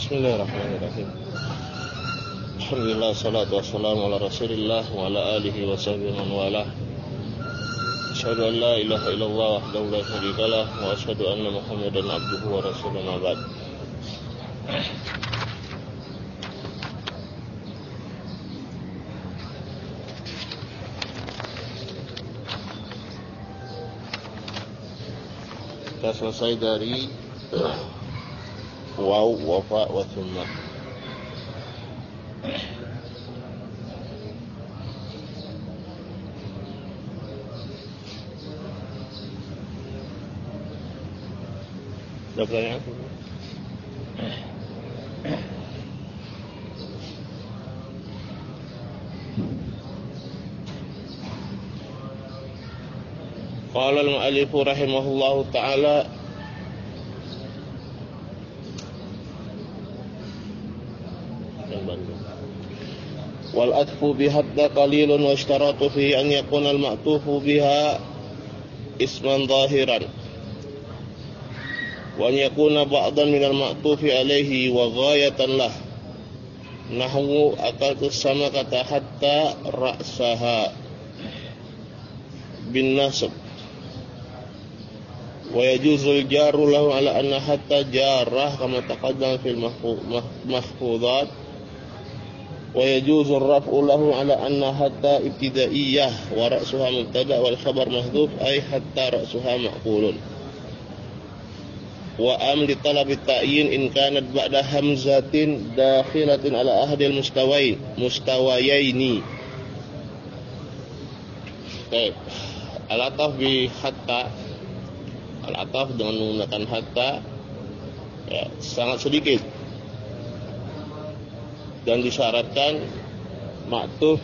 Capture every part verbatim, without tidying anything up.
Bismillahirrahmanirrahim. Alhamdulillah, salatu wassalamu ala rasulillah wa ala alihi wa sahbihi man walah. Asyhadu an la ilaha illallah wahdahu la syarikalah wa asyhadu anna Muhammadan abduhu wa rasuluhu, ma ba'd. Kita selesai dari waw, wafa, wa thumma. Ada pertanyaan? Qala al-mu'allif rahimahullahu ta'ala, wal atfu bihadda qalilun wa ishtaratu fi an yakuna al-ma'tufu biha isman zahiran wa an yakuna ba'dan min al-ma'tufi alayhi wa ghayatan lah, nahwu akaltu sama kata hatta ra'saha bin nasab wa yajuzul jaru lahu ala anna hatta jarah kama taqaddam fil mahfuzat wa yajuzur raf'u lahu ala anna hatta ibtidaiyah wa ra'suha mubtada wal khabar mahdhuf ay hatta ra'suha ma'qulun wa am li talab at-ta'yin in kanat ba'da hamzatin dakhilatin ala ahadil mustawain mustawayaini. Baik, al-ataf bi hatta, al-ataf dengan menggunakan hatta ya, sangat sedikit dan disyaratkan ma'tuf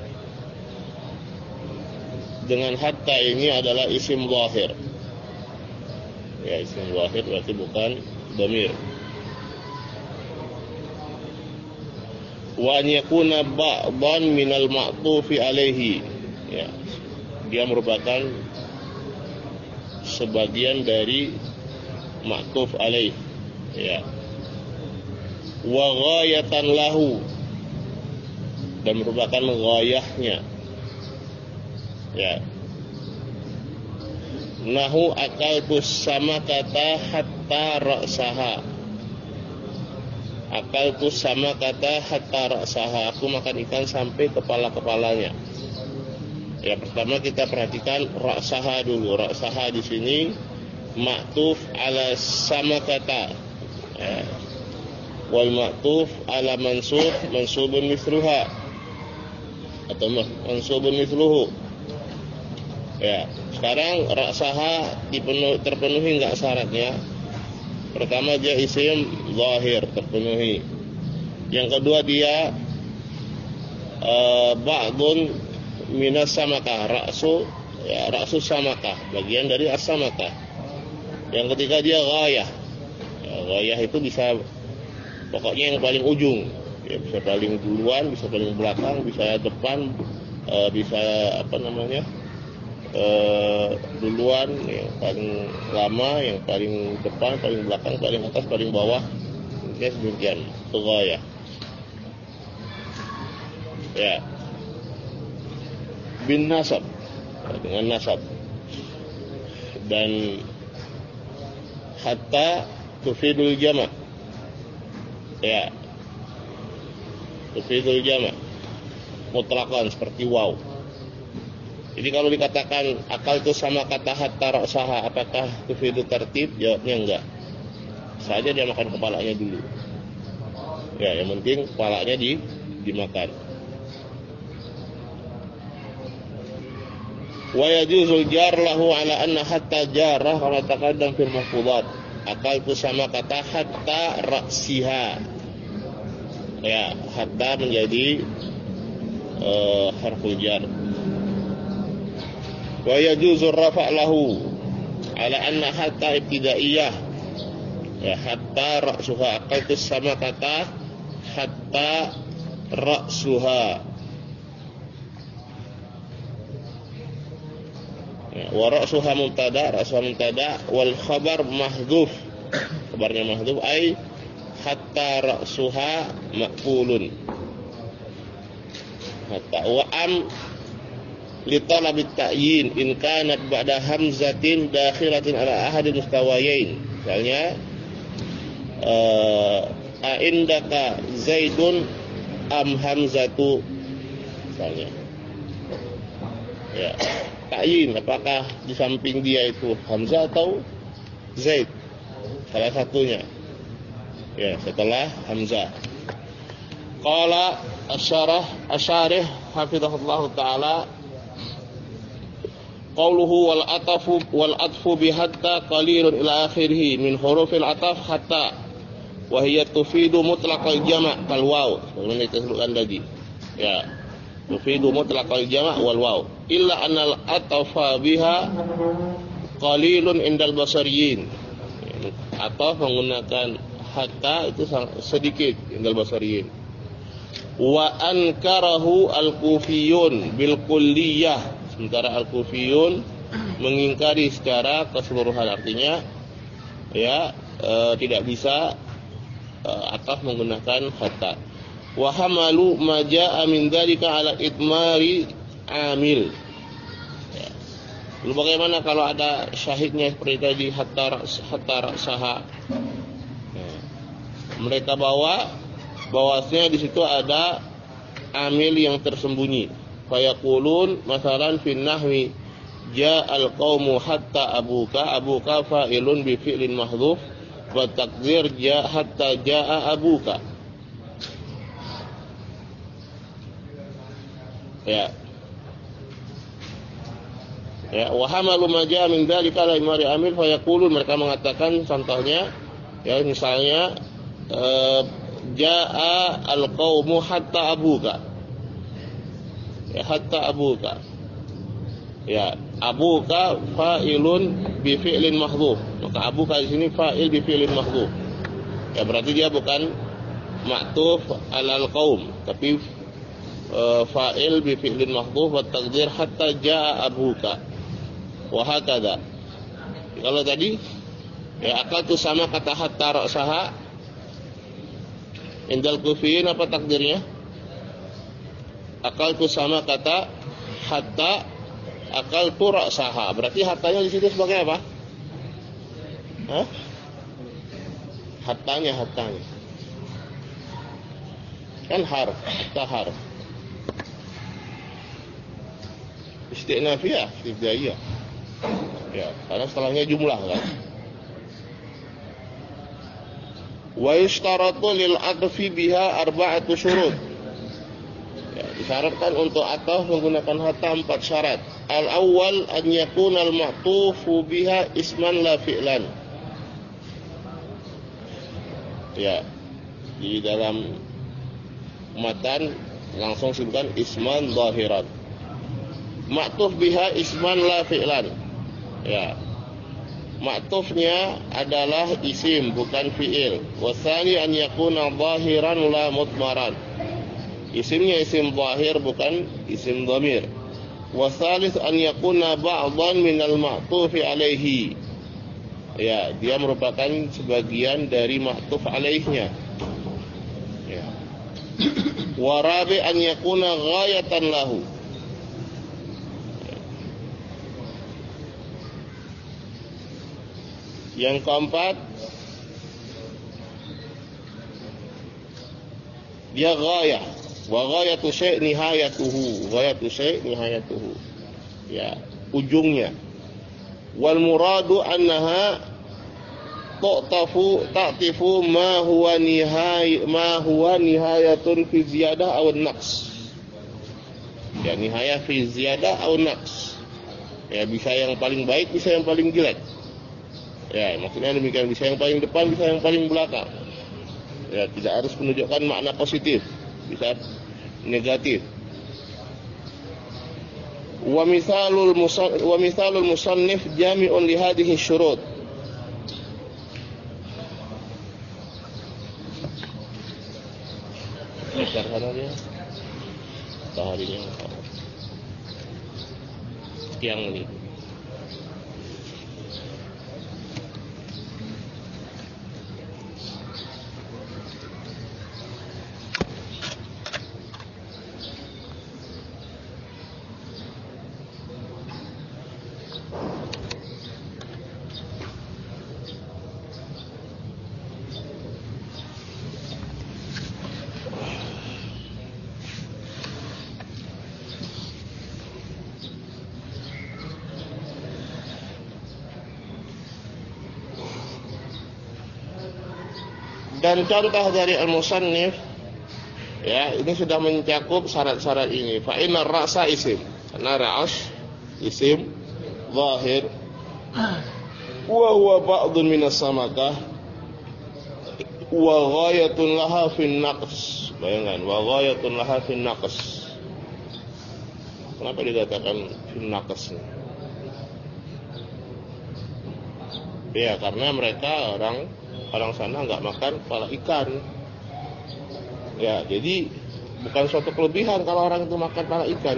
dengan hatta ini adalah isim zahir. Ya, isim zahir berarti bukan dhamir. Wa an yakuna ba'dan minal ma'tufi alaihi. Ya, dia merupakan sebagian dari ma'tuf alaih. Ya. Wa ghayatan lahu, dan merupakan ghayahnya. Ya. Nahu akaltu sama kata hatta ra'saha. Akaltu sama kata hatta ra'saha. Aku makan ikan sampai kepala-kepalanya. Ya, pertama kita perhatikan ra'saha dulu. Ra'saha di sini ma'tuf ala sama kata. Ya. Wal ma'tuf ala mansub mansubun mithluha atau mansubun mithluhu. Ya, sekarang ra'saha dipenuh, terpenuhi enggak syaratnya? Pertama dia isim zahir, terpenuhi. Yang kedua dia uh, ba'dun minas samakah, ra'su ya, ra'su samakah, bagian dari as-samakah. Yang ketiga dia ghayah. Ya, ghayah itu bisa pokoknya yang paling ujung. Ya, bisa paling duluan, bisa paling belakang, bisa depan, uh, bisa apa namanya? Uh, duluan, yang paling lama, yang paling depan, paling belakang, paling atas, paling bawah. Ya, demikian. Itu ghayah. Ya. Bin nasab, dengan nasab. Dan hatta tufidul jama'. Ya, tufidul jama' mutlaqan seperti waw. Jadi kalau dikatakan akal itu sama kata hatta ra'saha, apakah tufidul tertib? Jawabnya enggak. Saja dia makan kepalanya dulu. Ya, yang penting kepalanya di dimakan. Wa yajuzul jar lahu ala anna hatta jarah kama taqaddam fil mahfuzat. Akal itu sama kata hatta ra'siha. Ya, hatta menjadi uh, harful jar. Wa yajuzur rafa' lahu ala anna hatta ibtidaiyah. Ya, hatta ra'suha. Akal itu sama kata hatta ra'suha. Wa ra'suha mubtada, ra'suha mubtada wal khabar mahdhuf. Kabarnya mahdhuf ay hatta ra'suha maqfulun. Hatta wa am li talab at-ta'yin in kanat ba'da hamzatin dakhilatin ala ahad mustawayain. Misalnya uh, a indaka zaidun am hamzatu, misalnya. Ya, ta'yin apakah di samping dia itu hamzah atau zaid, salah satunya. Ya, setelah hamzah. Qala asyarah asyarih hafizahullah taala qauluhu wal atafu wal atfu bi hatta qalilun ila akhirih min hurufil ataf hatta wa hiya tufidu mutlaqal jama' kal waw. Sebagaimana kita sebutkan tadi. Ya, tufidu mutlaqal jama' wal waw illa anal atafa biha qalilun indal basariyin. Ataf menggunakan hatta itu sedikit indal basariyin. Wa ankarahu al-kufiyun bil kulliyah, sementara al-kufiyun mengingkari secara keseluruhan, artinya ya e, tidak bisa e, ataf menggunakan hatta. Wa hamalu ma jaa min dzalika ala itmari amil. Ya. Lalu bagaimana kalau ada syahidnya seperti tadi hatta hatta saha? Ya. Mereka bawa bahwasanya di situ ada amil yang tersembunyi. Fayaqulun masalan fi nahwi ja'al qaumu hatta abuka, abuka fa'ilun bi fi'lin mahdhuf wa taqdir ja hatta ja'a abuka. Ya. Ya, wa hamalu ma ja'a min dzalika la imari amil fayaqulun, mereka mengatakan contohnya ya misalnya eh, Ja'a al-qawmu hatta abuka. Ya, hatta abuka. Ya, abuka fa'ilun bi fi'lin mahdhuf. Maka abuka di sini fa'il bi fi'lin mahdhuf. Ya, berarti dia bukan ma'tuf alal qaum, tapi uh, fa'il bi fi'lin mahdhuf wa taqdir hatta ja'a abuka. Wa hakadha. Kalau tadi ya akal itu sama kata hatta ra'saha. Indal kufiyin apa takdirnya? Akal tu sama kata hatta akal tu ra'saha. Berarti hattanya di situ sebagai apa? Hah? Hattanya, hattanya. Kan harf, hatta harf. Istinafiyah, ibtidaiyah. Ya, karena setelahnya jumlah kan. Wa yashtaratu lil adfi biha arba'atu syurut. Ya, disyaratkan untuk ataf menggunakan hatta empat syarat. Al awwal an yakuna al ma'tufu biha isman la fi'lan. Ya, di dalam matan langsung sebutkan isman zahiran. Ma'tuf biha isman la fi'lan. Ya. Ma'tufnya adalah isim bukan fi'il. Wasani an yakuna zahiran la mutmaran. Isimnya isim zahir bukan isim dhamir. Wasalis an yakuna ba'dhan minal ma'tufi alaihi. Ya, dia merupakan sebagian dari ma'tuf alaihnya. Ya. Warabi an yakuna ghayatan lahu. Yang keempat, dia ghayah. Wa ghayatu syai' nihayatuhu. Ghayatu syai' nihayatuhu. Ya, ujungnya. Wal muradu annaha ta'tafu ta'tifu ma huwa nihai ma huwa nihayatun fi ziyadah aw naqs. Ya, nihayah fi ziyadah aw naqs. Ya, bisa yang paling baik, bisa yang paling jelek. Ya, maksudnya demikian, bisa yang paling depan, bisa yang paling belakang. Ya, tidak harus menunjukkan makna positif, bisa negatif. Wa misalul musannif wa misalul musannif jami'un li hadhihi syurut. Sekarang dia taharinya yang ini. Dan contoh dari al-musannif, ya, ini sudah mencakup syarat-syarat ini. Fa inna ra'sa isim, karena ra'as isim zahir, wa huwa ba'dun minas samakah, wa ghayatun laha fin naqs. Bayangkan, wa ghayatun laha fin naqs. Kenapa dikatakan fin naqs? Ya, karena mereka orang orang sana nggak makan kepala ikan. Ya, jadi bukan suatu kelebihan kalau orang itu makan kepala ikan.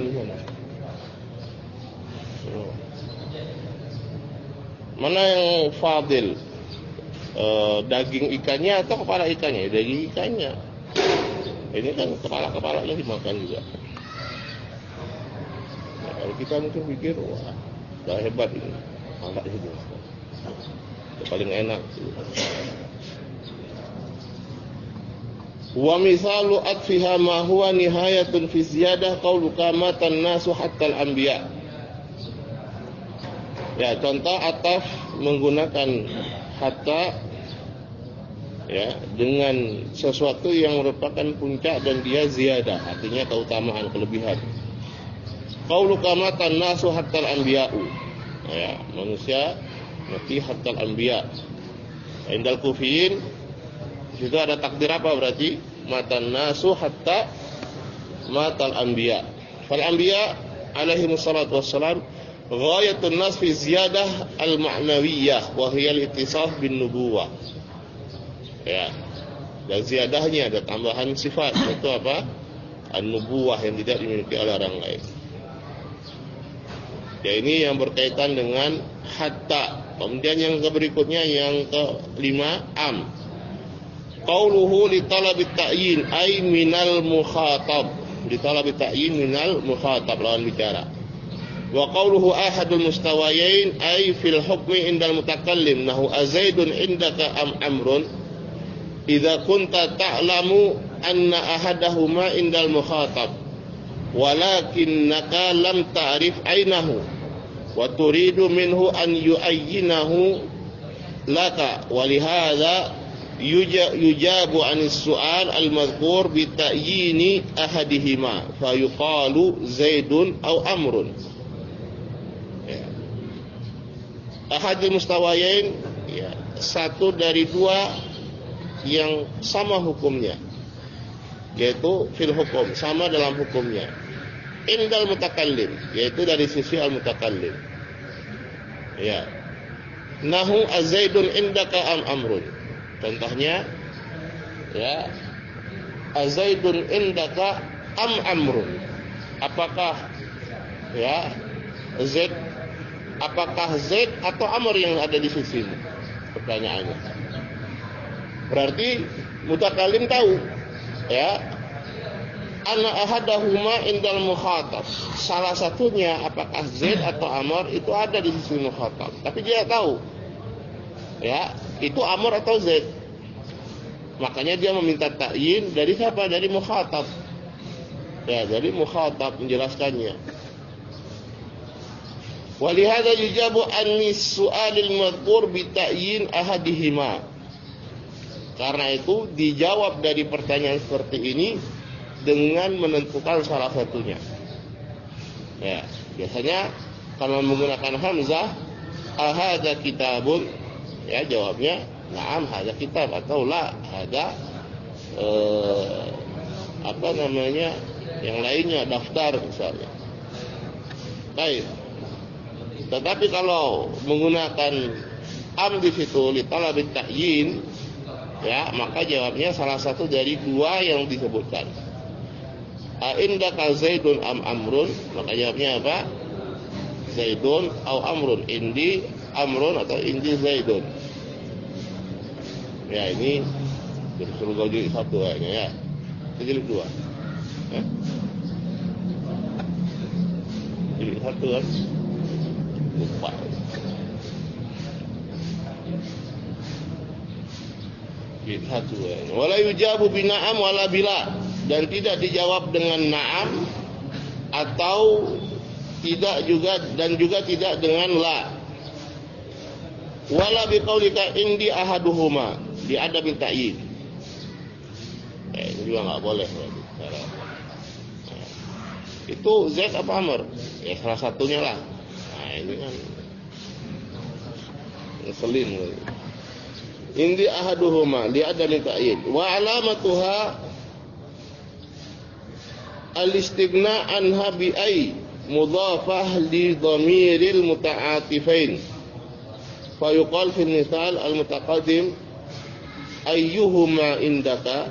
Mana yang fadil, e, daging ikannya atau kepala ikannya? Daging ikannya. Ini kan kepala-kepalanya dimakan juga. Ya, kalau kita mungkin pikir, wah, udah hebat ini, malah ini. Paling enak. Wa misalu atfiha ma huwa nihayatun fi ziyadah qauluka matan nasu hatta al-anbiya. Ya, contoh ataf menggunakan hatta, ya, dengan sesuatu yang merupakan puncak dan dia ziyadah, artinya keutamaan, kelebihan. Qauluka matan nasu hatta al-anbiya'u. Ya, manusia mati hatta al-anbiya. Indal kufiyin itu ada takdir apa berarti? Matan nasu hatta matal anbiya. Fal anbiya alaihi wassalatu wassalam ghayatun nas fi ziyadah al-ma'nawiyyah wa hiya al-ittisaf bin nubuwah. Ya. Dan ziyadahnya ada tambahan sifat, itu apa? An-nubuwah yang tidak dimiliki oleh orang lain. Ya, ini yang berkaitan dengan hatta. Kemudian yang berikutnya yang kelima, am. Qauluhu li talabi ta'yin ay minal mukhatab. Li talabi ta'yin minal mukhatab, lawan bicara. Wa qauluhu ahadul mustawayain ay fil hukmi indal mutakallim nahu azaidun indaka am amrun. Idza kunta ta'lamu anna ahadahuma indal mukhatab walakinnaka lam ta'rif ainahu wa turidu minhu an yu'ayyinahu laka walihadza yujabu anis su'al al-madhkur bi ta'yini ahadihima fa yuqalu zaidun aw amrun. Ya. Ahadul mustawayain, ya, satu dari dua yang sama hukumnya, yaitu fil hukum, sama dalam hukumnya. Indal mutakallim, yaitu dari sisi al-mutakallim. Ya. Nahu azaidun indaka am amrun. Contohnya, ya, azaidun indaka am amrun. Apakah, ya, zaid, apakah zaid atau amr yang ada di sisimu? Pertanyaannya. Berarti mutakallim tahu, ya, anna ahadahuma indal mukhatab. Salah satunya apakah zaid atau amr itu ada di sisi mukhatab. Tapi dia tahu, ya, itu amr atau zaid. Makanya dia meminta ta'yin dari siapa? Dari mukhatab. Ya, dari mukhatab menjelaskannya. Walihada yujabu anis su'alil madhkur bi ta'yin ahadihima. Karena itu dijawab dari pertanyaan seperti ini dengan menentukan salah satunya. Ya, biasanya kalau menggunakan hamzah, ahadza kitabun, ya, jawabnya na'am hadza kitab, atau la hadza eh, apa namanya yang lainnya, daftar misalnya. Baik. Tetapi kalau menggunakan am di situ li talabit ta'yin, ya, maka jawabnya salah satu dari dua yang disebutkan. A indaka zaidun am amrun, maka jawabnya apa? Zaidun atau amrun. Indi amrun atau indi zaidun. Ya, ini disuruh kau jilid satu kayaknya, ya. Jilid dua. Ya? Jilid satu kan? Lupa. Jilid satu kayaknya. Wala yujabu bina'am wala bila. Dan tidak dijawab dengan na'am atau tidak juga, dan juga tidak dengan la. Wala biqaulika indi ahaduhuma di adab ta'yin. Ya, ini juga nggak boleh. Cara, nah, itu Zaid apa Amr? Ya salah satunya lah. Nah ini kan ngeselin. Indi ahaduhuma li adami ta'yid wa alamatuha al-istighna anha bi ay mudhafah li dhamiril muta'atifain fa yuqal fil misal al-mutaqaddim ayyuhuma indaka.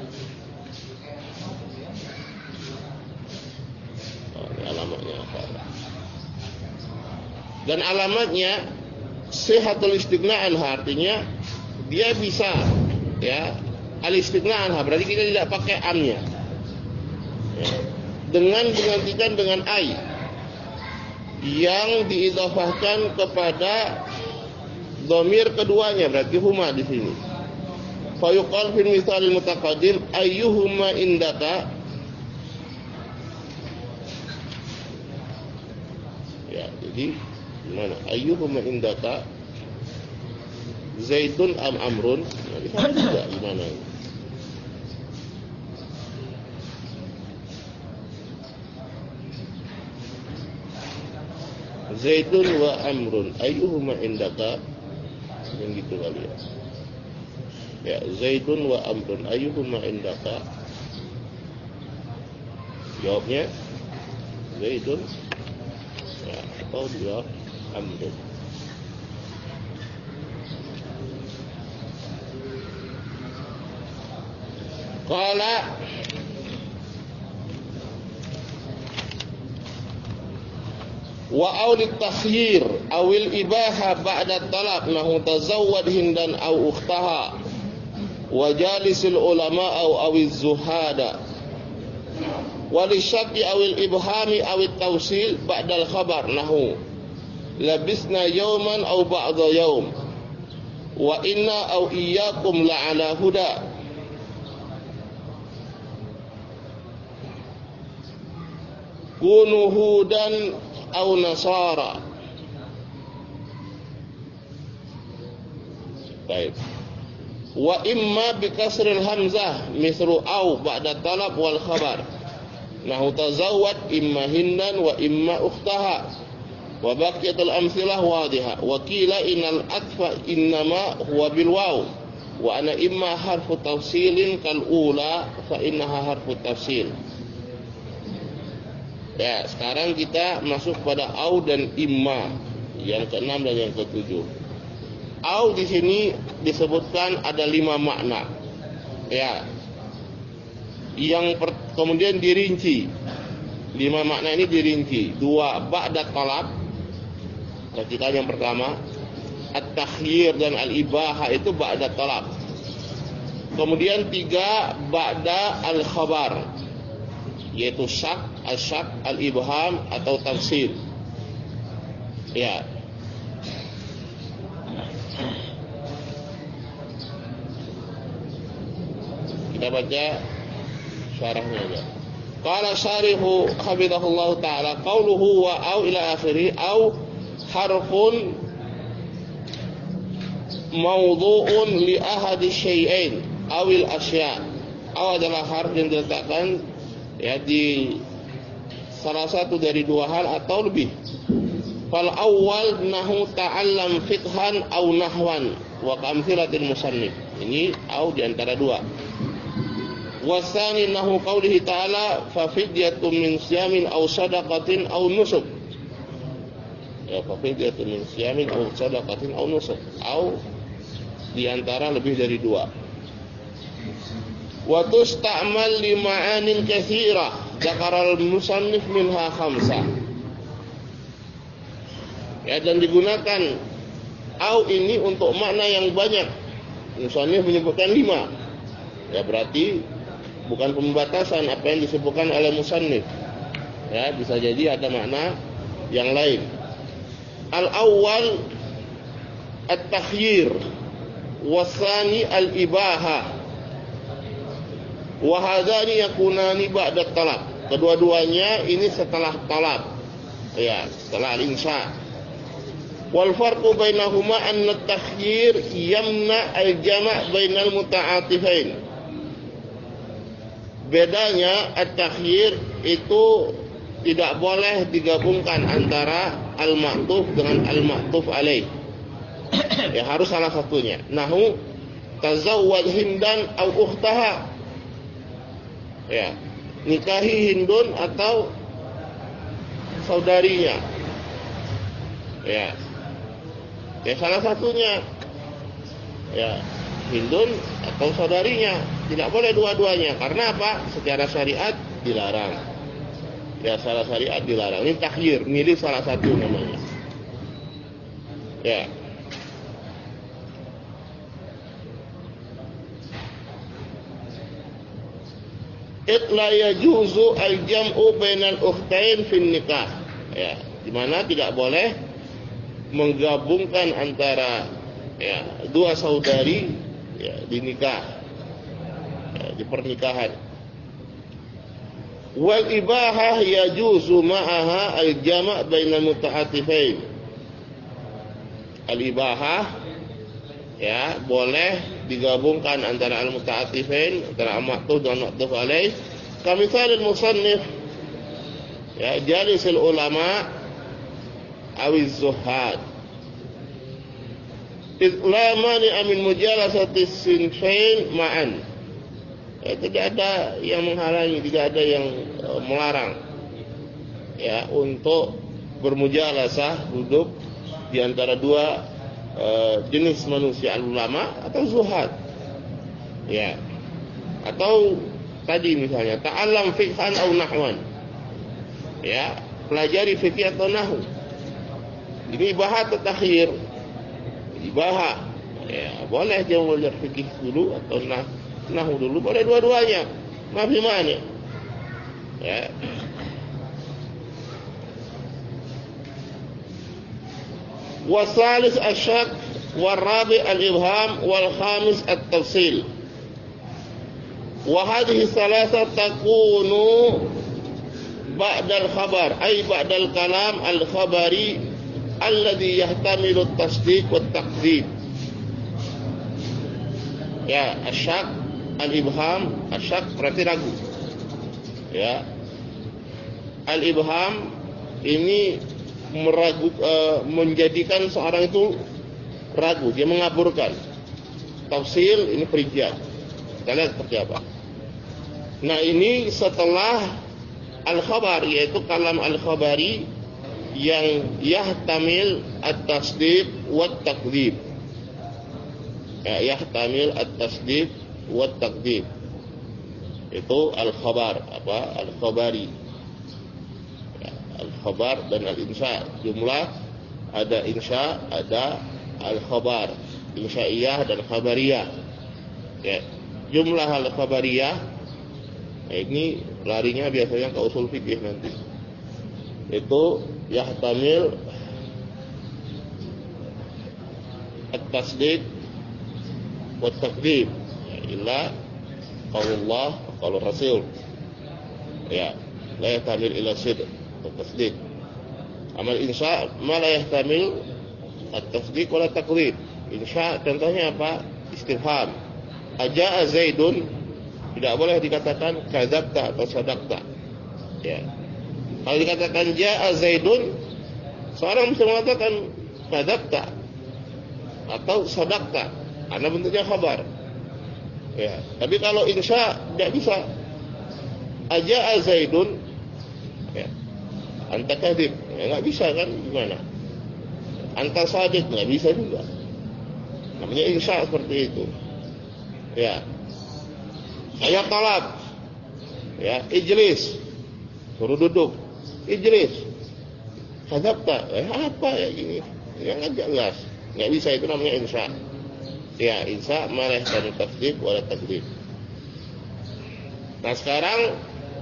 Oh, ini alamatnya apa? Dan alamatnya sihatul istighna anha, artinya dia bisa ya al-istighna anha, berarti kita tidak pakai an-nya ya, dengan digantikan dengan ai yang diidhafahkan kepada dhamir keduanya, berarti huma di sini. Fa yuqal fil mithalil mutaqaddim ayyuhuma indaka. Ya, jadi gimana? Ayyuhuma indaka Zaidun am Amrun. Nah, bisa juga gimana? Zaidun wa Amrun ayyuhuma indaka, yang gitu kali ya. Ya, Zaidun wa Amrun ayyuhuma indaka. Jawabnya Zaidun ya, atau dia Amrun. Qala wa aulit takhyir awil ibaha ba'da talab nahu tazawwad hindan aw ukhtaha wa jalisil ulama aw awiz zuhada walisyaqi awil ibhami awit tawsil ba'dal khabar nahu labisna yawman aw ba'da yawm wa inna aw iyyakum la'ala huda. Kunu hudan aw nasara. Baik. Wa imma bi kasril hamzah misru aw ba'da talab wal khabar. Nahu tazawwad imma hindan wa imma ukhtaha. Wa baqiyatul amthilah wadhiha. Wa qila innal atfa innama huwa bil waw. Wa ana imma harfu tafsilin kal ula fa innaha harfu tafsil. Ya, sekarang kita masuk pada au dan imma yang keenam dan yang ketujuh. Au di sini disebutkan ada lima makna. Ya. Yang per, kemudian dirinci. Lima makna ini dirinci. Dua ba'da talab. Perhatikan yang pertama, at-takhyir dan al-ibaha itu ba'da talab. Kemudian tiga ba'da al-khabar, yaitu syak, asyak, al-ibham atau tafsir. Ya. Kita baca syarahnya aja. Qala syarihu hafizahullah ta'ala qauluhu wa au ila akhiri au harfun mawdu'un li ahadi syai'ain awil asya'. Au adalah harf yang diletakkan ya di salah satu dari dua hal atau lebih. Fal awwal nahu ta'allam fiqhan aw nahwan wa kamtsilatil musannif. Ini au di antara dua. Wasani nahu qaulihi ta'ala fa fidyatun min siyamin aw sadaqatin aw nusuk. Ya, fa fidyatun min siyamin aw sadaqatin aw nusuk. Au di antara lebih dari dua. Wa tusta'mal li ma'anin katsirah dzakaral musannif minha khamsah. Ya, dan digunakan au ini untuk makna yang banyak. Musannif menyebutkan lima. Ya, berarti bukan pembatasan apa yang disebutkan oleh musannif. Ya, bisa jadi ada makna yang lain. Al-awwal at-takhyir, wasani al-ibaha. Wa hadzani yakunani ba'da talab. Kedua-duanya ini setelah talab. Ya, setelah al-insya. Wal farqu bainahuma anna at-takhyir yamna al-jama' bainal muta'atifain. bedanya at-takhyir itu tidak boleh digabungkan antara al-ma'tuf dengan al-ma'tuf alaih. Ya harus salah satunya. Nahu tazawwaj Hindan au ukhtaha. Ya, nikahi Hindun atau saudarinya. Ya. Ya salah satunya. Ya, Hindun atau saudarinya. Tidak boleh dua-duanya. Karena apa? Secara syariat dilarang. Ya salah syariat dilarang. Ini takhyir, milih salah satu namanya. Ya. Itla yajuzu al-jam'u bainal ukhtain fin nikah. Ya, di mana tidak boleh menggabungkan antara ya dua saudari ya di nikah. Ya, di pernikahan. Wal ibahah yajuzu ma'aha al-jama' bainal muta'atifain. Al-ibahah ya boleh digabungkan antara al-muta'atifain, antara al-ma'tuf dan al-ma'tuf alaih. Kamithal al-musannif ya jalis al-ulama awiz zuhad. Idh la mani'a min mujalasati sinfain ma'an. Ya, tidak ada yang menghalangi, tidak ada yang uh, melarang ya untuk bermujalasah, duduk di antara dua uh, jenis manusia, ulama atau zuhad. Ya. Atau tadi misalnya ta'allam fiqhan au nahwan. Ya, pelajari fikih atau nahwu. Ini ibahah atau takhir? Ibahah. Ya, boleh dia belajar fikih dulu atau nah nahwu dulu, boleh dua-duanya. Maaf gimana? Ya. Wasalis asyak, warabi al-ibham, wal khamis at-tafsil. Wa hadhihi thalatha takunu ba'da al-khabar, ay ba'da al-kalam al-khabari alladhi yahtamilu at-tasdiq wa at-takdzib. Ya, asyak, al-ibham, asyak berarti ragu. Ya. Al-ibham ini meragu, uh, menjadikan seorang itu ragu, dia mengaburkan. Tafsil ini perincian. Kita lihat seperti apa. Nah, ini setelah al-khabar, yaitu kalam al-khabari yang yahtamil at-tasdiq wa at-takdzib. Ya, yahtamil at-tasdiq wat takdzib. Itu al-khabar, apa? Al-khabari. Ya, al-khabar dan al-insya. Jumlah ada insya, ada al-khabar. Insya'iyah dan khabariyah. Ya, jumlah al-khabariyah nah ini larinya biasanya ke usul fikih nanti. Itu yahtamil at-tasdiq wat takdzib. Illa qaulullah wa qaulur rasul. Ya, la yahtamil ila sidq wa tasdiq. Amal insya ma la yahtamil at-tasdiq wa la takdzib. Insya contohnya apa? Istifham. Aja'a Zaidun, tidak boleh dikatakan kadzabta atau sadaqta. Ya. Kalau dikatakan ja'a Zaidun, seorang bisa mengatakan kadzabta atau sadaqta karena bentuknya khabar. Ya, tapi kalau insya tidak bisa. Aja'a Zaidun, ya, anta kadhib, ya, nggak bisa kan? Gimana? Anta sadiq, nggak bisa juga. Namanya insya seperti itu. Ya, saya talab, ya, ijlis, suruh duduk, ijlis. Kadzabta, eh, apa ya ini? Ya nggak jelas, nggak bisa, itu namanya insya. Ya, insya malah dan tasdiq wala takdzib. Nah, sekarang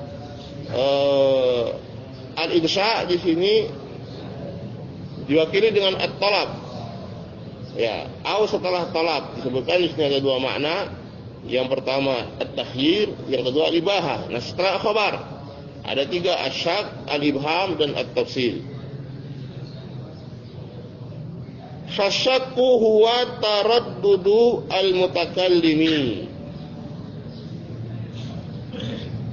uh, al-insya di sini diwakili dengan at-talab. Ya, au setelah talab disebutkan di sini ada dua makna. Yang pertama at-takhyir, yang kedua al-ibahah. Nah, setelah khabar ada tiga, asyak, al-ibham dan at-tafsil. Fasyakku huwa taraddudu al-mutakallimi.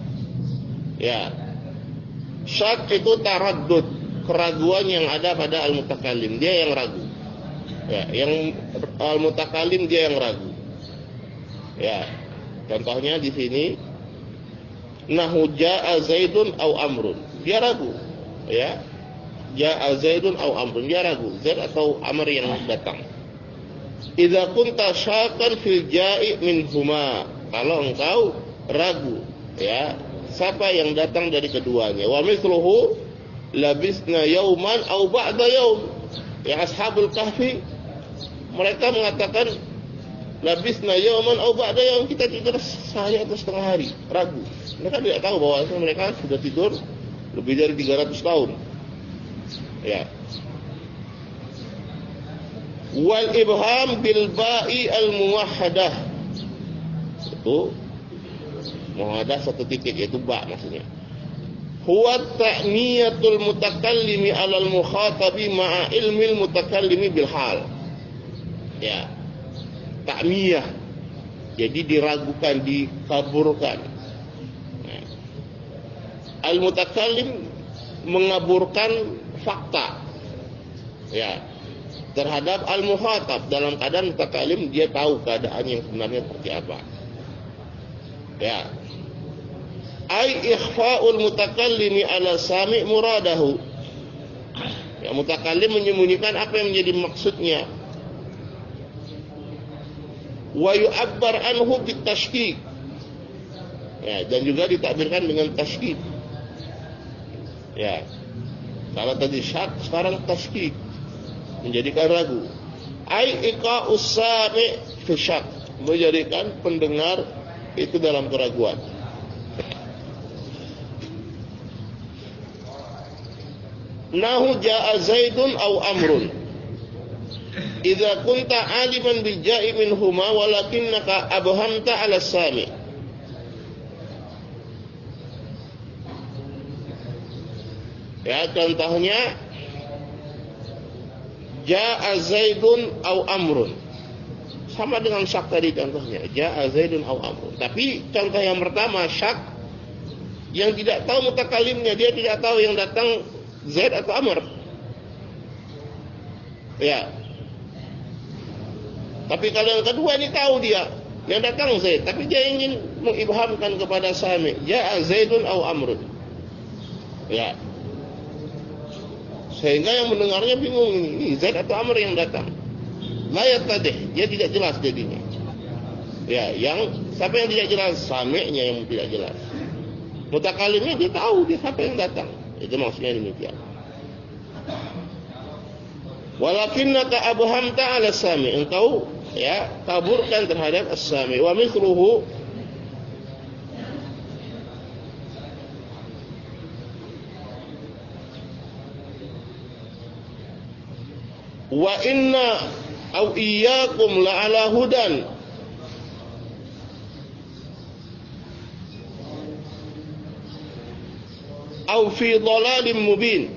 Ya. Syak itu taraddud, keraguan yang ada pada al-mutakallim, dia yang ragu. Ya, yang al-mutakallim dia yang ragu. Ya. Contohnya di sini nahu jaa Zaidun au Amrun. Dia ragu. Ya. Jaa Zaidun au Amrun, dia ragu. Zaid atau Amr yang datang. Idza kunta syakan fil ja'i minhuma. Kalau engkau ragu, ya, siapa yang datang dari keduanya. Wa mithluhu labisna yauman au ba'da yaum. Ya, ashabul kahfi mereka mengatakan labisna yauman au ba'da yaum, kita tidur sehari atau setengah hari. Ragu. Mereka tidak tahu bahwa mereka sudah tidur lebih dari tiga ratus tahun. Ya. Wal ibham bil ba'i al muwahhadah. Itu muwahhadah satu titik, yaitu ba maksudnya. Huwa ta'miyatul mutakallimi 'ala al mukhatabi ma'a ilmil mutakallimi bil hal. Ya. Ta'miyah. Jadi diragukan, dikaburkan. Nah. Al mutakallim mengaburkan fakta. Ya. Terhadap al-mukhatab, dalam keadaan mutakallim dia tahu keadaan yang sebenarnya seperti apa. Ya. Ai ikhfa'ul mutakallimi 'ala sami' muradahu. Ya, mutakallim menyembunyikan apa yang menjadi maksudnya. Wa yu'abbar anhu bitashkik. Ya, dan juga ditakbirkan dengan tashkik. Ya. Kalau tadi syak, sekarang tashkik, menjadikan ragu. Ai iqa'us sami' fi syak, menjadikan pendengar itu dalam keraguan. Nahu ja'a Zaidun au Amrun. Idza kunta 'aliman bil ja'i minhuma walakinnaka abhamta 'ala sami'. Ya, contohnya ja'a Zaidun au Amrun. Sama dengan syak tadi contohnya, ja'a Zaidun au Amrun. Tapi contoh yang pertama syak yang tidak tahu mutakallimnya, dia tidak tahu yang datang Zaid atau Amr. Ya. Tapi kalau yang kedua ini tahu dia, yang datang Zaid, tapi dia ingin mengibhamkan kepada sami, ja'a Zaidun au Amrun. Ya. Sehingga yang mendengarnya bingung, ini Zaid atau Amr yang datang. La yatadih, dia tidak jelas jadinya. Ya, yang siapa yang tidak jelas? Sami'nya yang tidak jelas. Mutakallimnya dia tahu dia siapa yang datang. Itu maksudnya demikian. Walakinnaka abhamta 'ala sami', engkau ya kaburkan terhadap as-sami'. Wa mithluhu wa inna au iyyakum la'ala hudan au fi dhalalim mubin.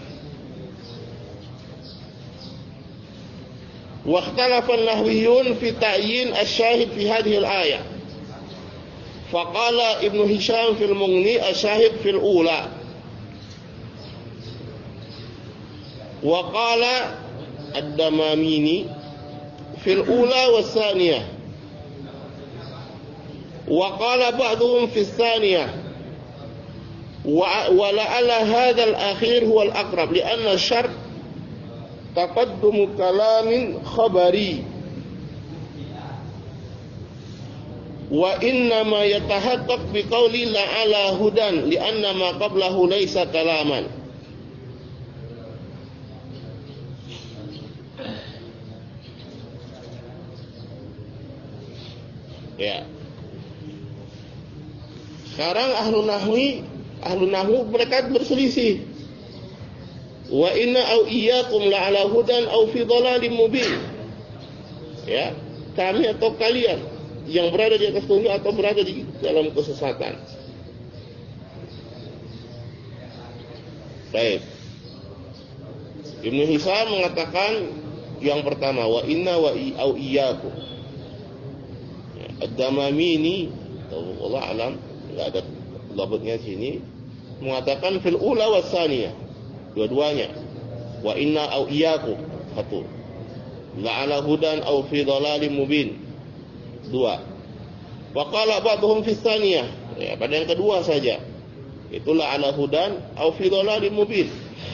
Wa ikhtalafa an-nahwiyyun fi ta'yin asy-syahid fi hadhihi al-ayah. Faqala Ibnu Hisham fil Mughni asy-syahid fil ula. Wa qala ad-Damamini fil ula was tsaniyah. Wa qala ba'dhum fis tsaniyah. ولعل هذا الأخير هو الأقرب لأن الشرط تقدم كلام خبري وإنما يتحقق بقول لعل هدى لأن ما قبله ليس كلاما. Ya. Sekarang ahlu nahwi Ahlu nahwu mereka berselisih. Wa inna au iyyakum la'ala hudan au fi dhalalim mubin. Ya, kami atau kalian yang berada di atas petunjuk atau berada di dalam kesesatan. Baik. Ibnu Hisham mengatakan yang pertama wa inna wa au iyyakum. Ya, ad-Damamini, Allah alam, enggak ada Dhabitnya sini mengatakan fil ula was tsaniyah, dua-duanya. Wa inna au iyyakum, satu. La ala hudan au fi dhalalin mubin, dua. Wa qala ba'dhum fi tsaniyah, ya, pada yang kedua saja. Itulah ala hudan au fi dhalalin mubin.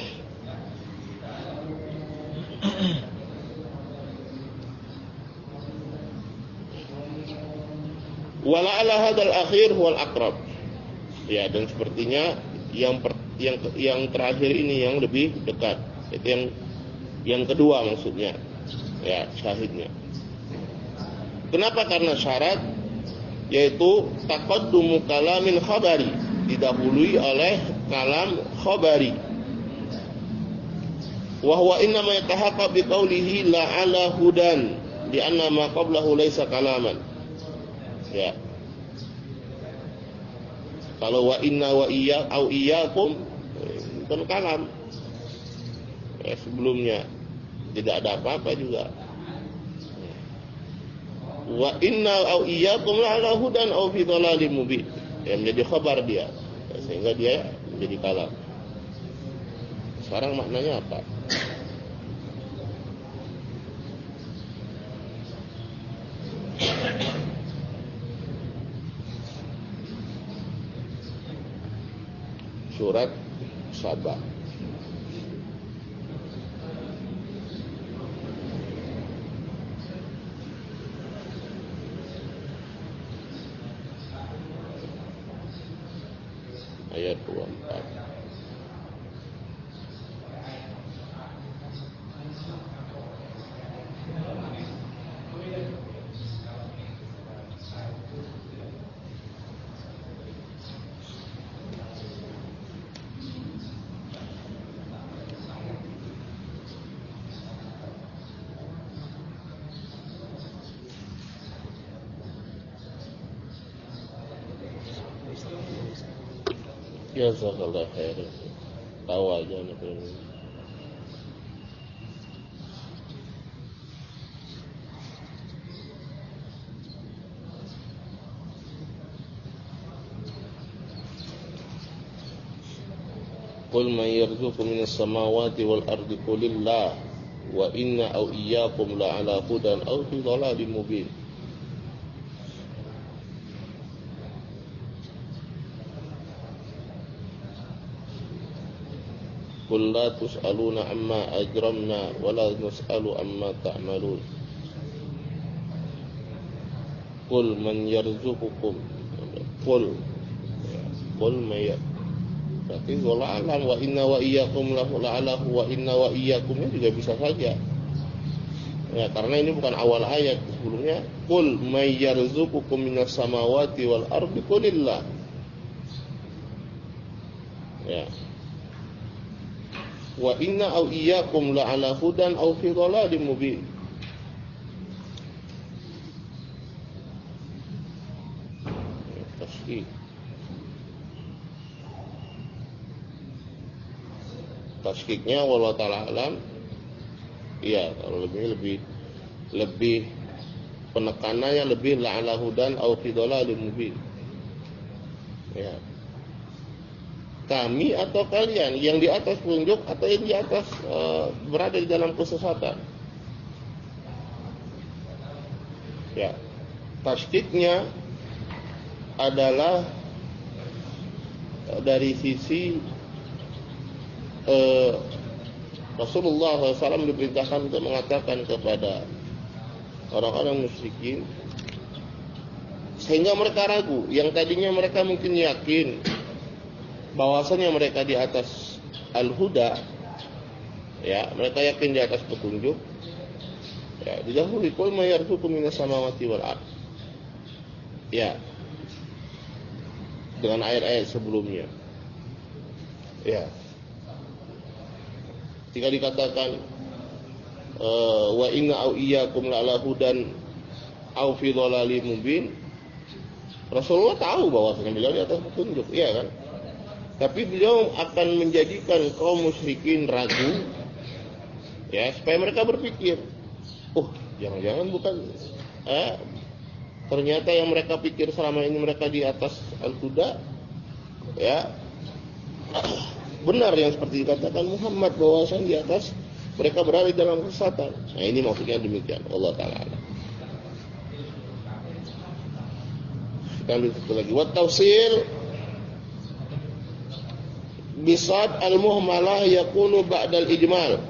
Wala ala hadzal akhir huwal aqrab. Ya, dan sepertinya yang per, yang yang terakhir ini yang lebih dekat. Itu yang yang kedua maksudnya. Ya, syahidnya. Kenapa? Karena syarat yaitu taqaddumu kalamin khabari, didahului oleh kalam khabari. Wa huwa inna ma yatahaqqaq bi qawlihi la ala hudan li anna ma qablahu laysa kalaman. Ya. Kalau wa inna wa iya au iyyakum itu kalam. Ya, sebelumnya tidak ada apa-apa juga. Wa inna au iyyakum la ala hudan au fi dhalalin mubin. Ya, menjadi khabar dia. Ya, sehingga dia menjadi kalam. Sekarang maknanya apa? Surat Sabah ayat dua puluh empat. Jazakallah khair. Tahu aja nih film ini. Qul man yarzuqu minas samawati wal ardi qulillah wa inna aw iyyakum la ala hudan aw fi dhalalin mubin. Qul la tus'aluna amma ajramna wa la nus'alu amma ta'malun. Qul man yarzuqukum. Qul Qul may Berarti wala alam wa inna wa iyyakum la ala wa inna wa iyyakumnya juga bisa saja. Ya, karena ini bukan awal ayat, sebelumnya qul may yarzuqukum minas samawati wal ardi qulillah. Ya. Wa inna au iyyakum la ala hudan au fi dhalalin mubin. Tasbih. Tasbihnya wallahu ta'ala alam. Iya, kalau lebih lebih lebih penekanannya lebih la ala hudan au fi dhalalin mubin. Ya. Kami atau kalian yang di atas petunjuk atau yang di atas uh, berada di dalam kesesatan. Ya, tasdiknya adalah uh, dari sisi uh, Rasulullah shallallahu alaihi wasallam diperintahkan untuk mengatakan kepada orang-orang musyrikin sehingga mereka ragu, yang tadinya mereka mungkin yakin bahwasanya mereka di atas al-huda, ya, mereka yakin di atas petunjuk, ya, didahului qul may yarzuqu minas samawati wal ard, ya, dengan ayat-ayat sebelumnya, ya, ketika dikatakan uh, wa inna au iyyakum la ala hudan au fi dhalalin mubin, Rasulullah tahu bahwasanya beliau di atas petunjuk, iya kan? Tapi beliau akan menjadikan kaum musyrikin ragu, ya, supaya mereka berpikir, oh, jangan-jangan bukan, eh, ternyata yang mereka pikir selama ini mereka di atas al-huda, ya benar yang seperti dikatakan Muhammad bahwasanya di atas mereka berada dalam kesesatan. Nah, ini maksudnya demikian. Allah Ta'ala. Kita ambil satu lagi. Wa tafsir bisad al-muhmalah yakunu ba'dal ijmal.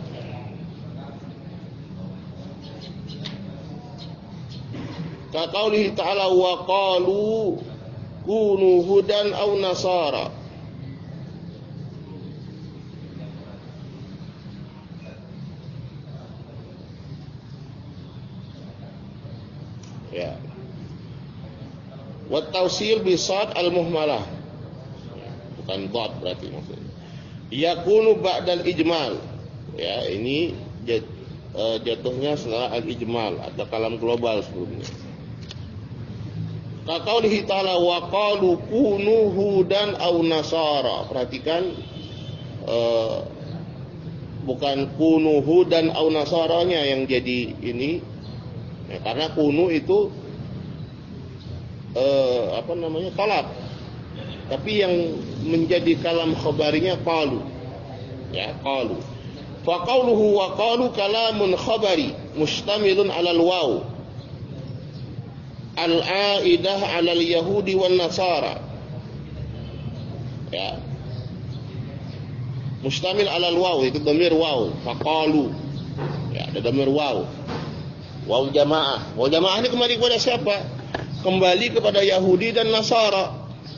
Ka qaulihi ta'ala wa qalu kunu hudan aw nasara. Ya. Wa tawsil bisad al-muhmalah. Bukan dad berarti maksudnya. Yakunu ba'dal ijmal. Ya, ini jat, uh, jatuhnya setelah al-ijmal atau kalam global sebelumnya. Ka qaulihi ta'ala wa qalu kunu hudan aw nasara. Perhatikan uh, bukan kunu hudan aw nasaranya yang jadi ini. Ya, karena kunu itu eh, apa namanya talab, tapi yang menjadi kalam khabarinya qalu, ya qalu. Fa qauluhu wa qalu kalamun khabari mustamilun 'alal waw al-aidah 'alal yahudi wan nasara. Ya, mustamil 'alal waw itu dhamir waw, fa qalu, ya ada dhamir waw. Waw jamaah. Waw jamaah ini kembali kepada siapa? Kembali kepada Yahudi dan Nasara.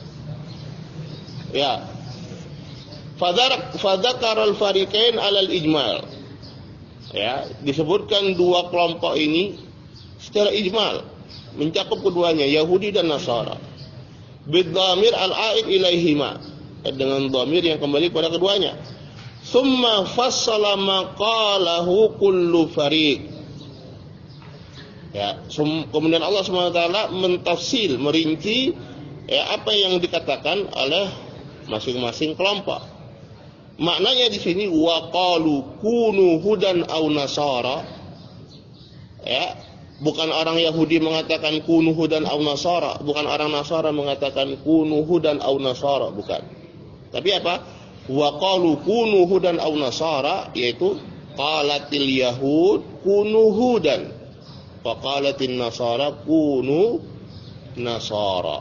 Ya. Fadzarak fadzakara al-fariqain 'alal ijmal. Ya, disebutkan dua kelompok ini secara ijmal, mencakup keduanya, Yahudi dan Nasara. Bidhamir al-a'id ilaihima, dengan dhamir yang kembali kepada keduanya. Summa fassala maqalahu kullu fariq. Ya, kemudian Allah subhanahu wa taala mentafsil, merinci ya, apa yang dikatakan oleh masing-masing kelompok. Maknanya di sini wa qalu kunu hudan aw nasara. Ya, bukan orang Yahudi mengatakan kunu hudan aw nasara, bukan orang Nasara mengatakan kunu hudan aw nasara, bukan. Tapi apa? Wa qalu kunu hudan aw nasara, yaitu qalatil yahud kunu hudan. Faqalatin nasara kunu nasara.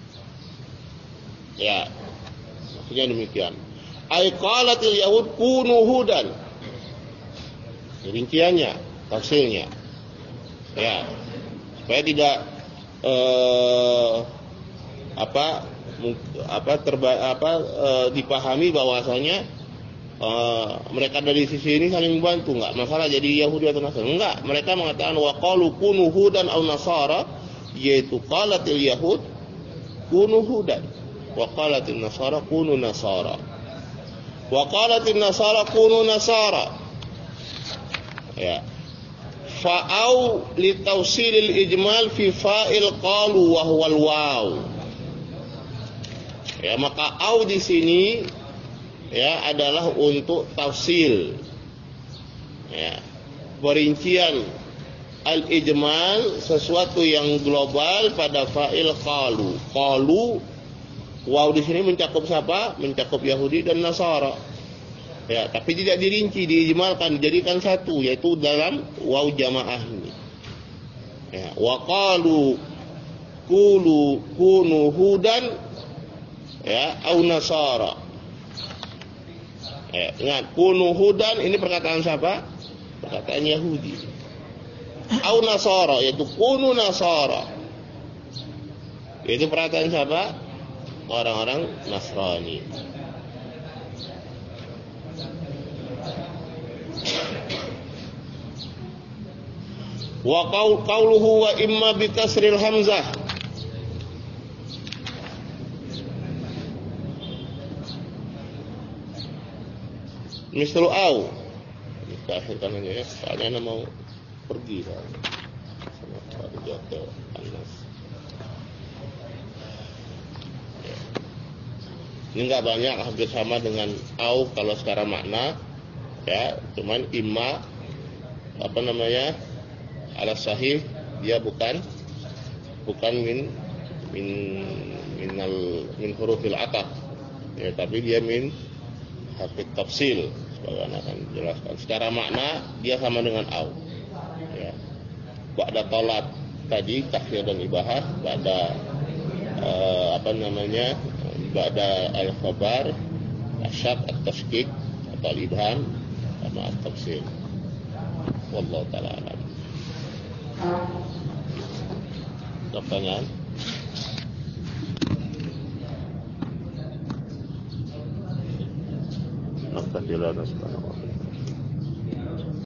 Ya, maksudnya demikian. Ay qalatil yahud kunu hudan. Rinciannya, tafsirnya. Ya, supaya tidak eh, apa apa terba, apa eh, dipahami bahwasanya Uh, mereka dari sisi ini saling membantu, enggak masalah jadi Yahudi atau Nasara, enggak. Mereka mengatakan wa qalu kunu hudan aw nasara, yaitu qalatil yahud kunu hudan wa qalatil nasara kunu nasara wa qalatil nasara kunu nasara. Ya, fa'au li tawsilil ijmal fi fa'il qalu wa huwal waw. Ya, maka au di sini ya adalah untuk tafsil, ya, perincian al-ijmal, sesuatu yang global pada fa'il qalu. Qalu, waw di sini mencakup siapa? Mencakup Yahudi dan Nasara. Ya, tapi tidak dirinci, diijmalkan, dijadikan satu, yaitu dalam waw jamaah ini. Ya, wa qalu kulu kunu hudan ya au nasara. Ya, ingat, kunu hudan ini perkataan siapa? Perkataan Yahudi. Au nasara, yaitu kunu nasara. Itu perkataan siapa? Orang-orang Nasrani. Wa qauluhu wa imma bi kasril hamzah. Misal au, kita akhirkan aja ya, soalnya mau pergi kan, sama Khadijah ke Anas. Ya. Ini nggak banyak, hampir sama dengan au kalau secara makna, ya, cuman imma apa namanya, ala sahih dia bukan bukan min min minal min hurufil ataf, Ya, tapi dia min harfi tafsil sebagaimana akan dijelaskan. Secara makna dia sama dengan au. Ya. Ba'da talab tadi takhir dan ibahah, ba'da uh, apa namanya? Ba'da al-khabar, asyad at-tashkik atau al-ibham sama at-tafsil. Wallahu ta'ala alam. Pertanyaan? Alhamdulillah, subhanallah.